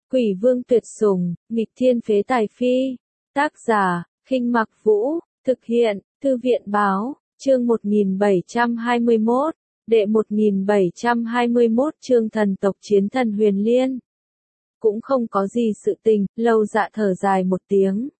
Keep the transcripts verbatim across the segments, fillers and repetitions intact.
Quỷ vương tuyệt sủng, nghịch thiên phế tài phi. Tác giả, Khinh Mặc Vũ, thực hiện, Thư viện báo, chương một nghìn bảy trăm hai mươi mốt, đệ một nghìn bảy trăm hai mươi mốt chương thần tộc chiến thần Huyền Liên. Cũng không có gì sự tình, Lâu Dạ thở dài một tiếng.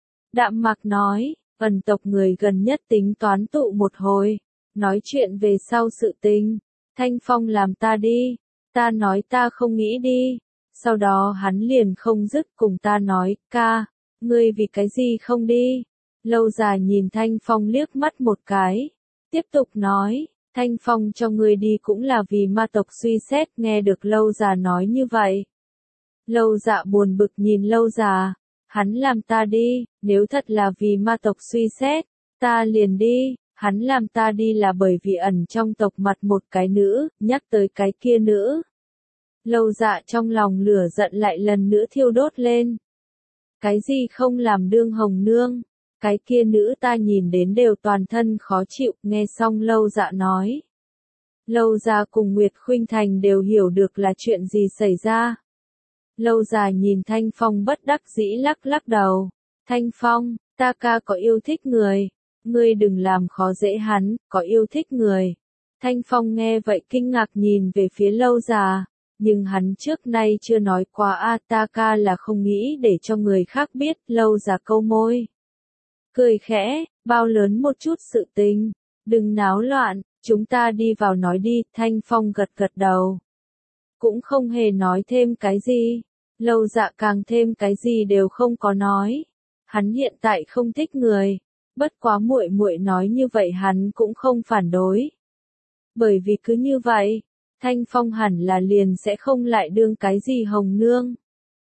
Đạm Mạc nói, ẩn tộc người gần nhất tính toán tụ một hồi, nói chuyện về sau sự tình. Thanh Phong làm ta đi, ta nói ta không nghĩ đi. Sau đó hắn liền không dứt cùng ta nói, ca, ngươi vì cái gì không đi? Lâu Già nhìn Thanh Phong liếc mắt một cái, tiếp tục nói, Thanh Phong cho ngươi đi cũng là vì ma tộc suy xét. Nghe được Lâu Già nói như vậy, Lâu Dạ buồn bực nhìn Lâu Già, hắn làm ta đi, nếu thật là vì ma tộc suy xét, ta liền đi. Hắn làm ta đi là bởi vì ẩn trong tộc mặt một cái nữ, nhắc tới cái kia nữ. Lâu Dạ trong lòng lửa giận lại lần nữa thiêu đốt lên. Cái gì không làm đương hồng nương, cái kia nữ ta nhìn đến đều toàn thân khó chịu. Nghe xong Lâu Dạ nói, Lâu Già cùng Nguyệt Khuynh Thành đều hiểu được là chuyện gì xảy ra. Lâu Già nhìn Thanh Phong bất đắc dĩ lắc lắc đầu. Thanh Phong, ta ca có yêu thích người, ngươi đừng làm khó dễ hắn, có yêu thích người. Thanh Phong nghe vậy kinh ngạc nhìn về phía Lâu Già, nhưng hắn trước nay chưa nói qua a ta ca là không nghĩ để cho người khác biết. Lâu Già câu môi, cười khẽ, bao lớn một chút sự tình, đừng náo loạn, chúng ta đi vào nói đi. Thanh Phong gật gật đầu, cũng không hề nói thêm cái gì. Lâu Dạ càng thêm cái gì đều không có nói, hắn hiện tại không thích người, bất quá muội muội nói như vậy hắn cũng không phản đối. Bởi vì cứ như vậy, Thanh Phong hẳn là liền sẽ không lại đương cái gì hồng nương.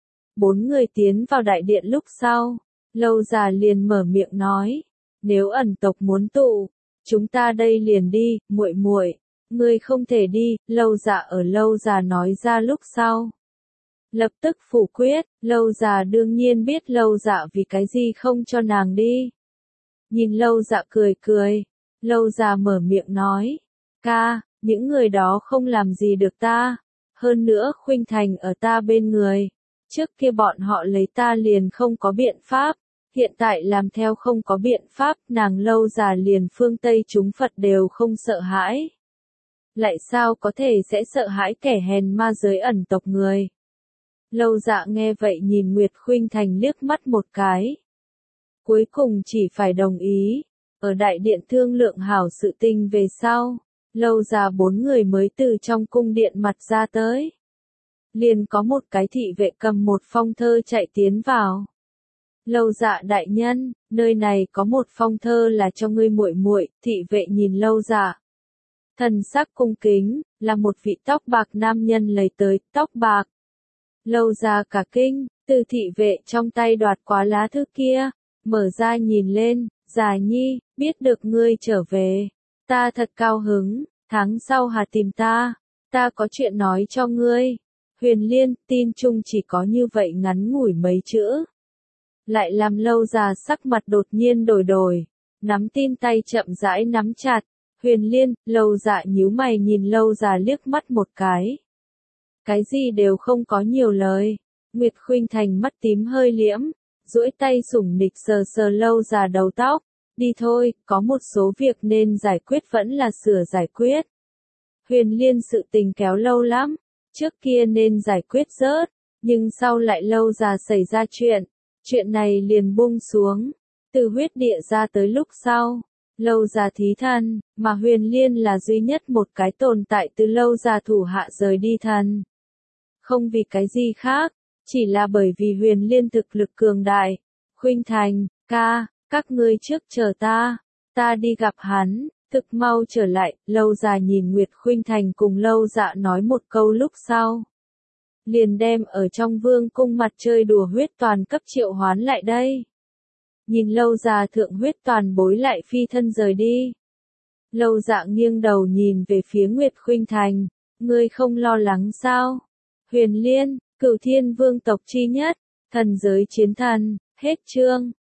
Bốn người tiến vào đại điện lúc sau, Lâu Già liền mở miệng nói, nếu ẩn tộc muốn tụ, chúng ta đây liền đi. Muội muội, ngươi không thể đi. Lâu Dạ ở Lâu Già nói ra lúc sau, lập tức phủ quyết. Lâu Già đương nhiên biết Lâu Dạ vì cái gì không cho nàng đi. Nhìn Lâu Dạ cười cười, Lâu Già mở miệng nói, ca, những người đó không làm gì được ta, hơn nữa Khuynh Thành ở ta bên người, trước kia bọn họ lấy ta liền không có biện pháp, hiện tại làm theo không có biện pháp. Nàng Lâu Già liền phương Tây chúng Phật đều không sợ hãi, lại sao có thể sẽ sợ hãi kẻ hèn ma giới ẩn tộc người. Lâu Dạ nghe vậy nhìn Nguyệt Khuynh Thành liếc mắt một cái, cuối cùng chỉ phải đồng ý. Ở đại điện thương lượng hảo sự tình về sau, Lâu Già bốn người mới từ trong cung điện mặt ra tới. Liền có một cái thị vệ cầm một phong thơ chạy tiến vào. Lâu Dạ đại nhân, nơi này có một phong thơ là cho ngươi muội muội. Thị vệ nhìn Lâu Dạ, thần sắc cung kính, là một vị tóc bạc nam nhân lấy tới. Tóc bạc. Lâu Già cả kinh, từ thị vệ trong tay đoạt quá lá thư kia, mở ra nhìn lên. Già nhi, biết được ngươi trở về, ta thật cao hứng. Tháng sau hà tìm ta, ta có chuyện nói cho ngươi. Huyền Liên. Tin chung chỉ có như vậy ngắn ngủi mấy chữ, lại làm Lâu Già sắc mặt đột nhiên đổi đổi, nắm tin tay chậm rãi nắm chặt. Huyền Liên. Lâu Dạ nhíu mày nhìn Lâu Già liếc mắt một cái, cái gì đều không có nhiều lời. Nguyệt Khuynh Thành mắt tím hơi liễm, duỗi tay sủng nịch sờ sờ Lâu Già đầu tóc, đi thôi, có một số việc nên giải quyết vẫn là sửa giải quyết. Huyền Liên sự tình kéo lâu lắm, trước kia nên giải quyết rớt, nhưng sau lại Lâu Già xảy ra chuyện, chuyện này liền buông xuống. Từ huyết địa ra tới lúc sau, Lâu Già thí thần, mà Huyền Liên là duy nhất một cái tồn tại từ Lâu Già thủ hạ rời đi thần. Không vì cái gì khác, chỉ là bởi vì Huyền Liên thực lực cường đại. Khuynh Thành, ca, các ngươi trước chờ ta, ta đi gặp hắn, thực mau trở lại. Lâu Già nhìn Nguyệt Khuynh Thành cùng Lâu Dạ nói một câu lúc sau, liền đem ở trong vương cung mặt chơi đùa huyết toàn cấp triệu hoán lại đây. Nhìn Lâu Già thượng huyết toàn bối lại phi thân rời đi. Lâu Dạ nghiêng đầu nhìn về phía Nguyệt Khuynh Thành, ngươi không lo lắng sao? Huyền Liên, Cửu Thiên Vương tộc chi nhất, thần giới chiến thần. Hết chương.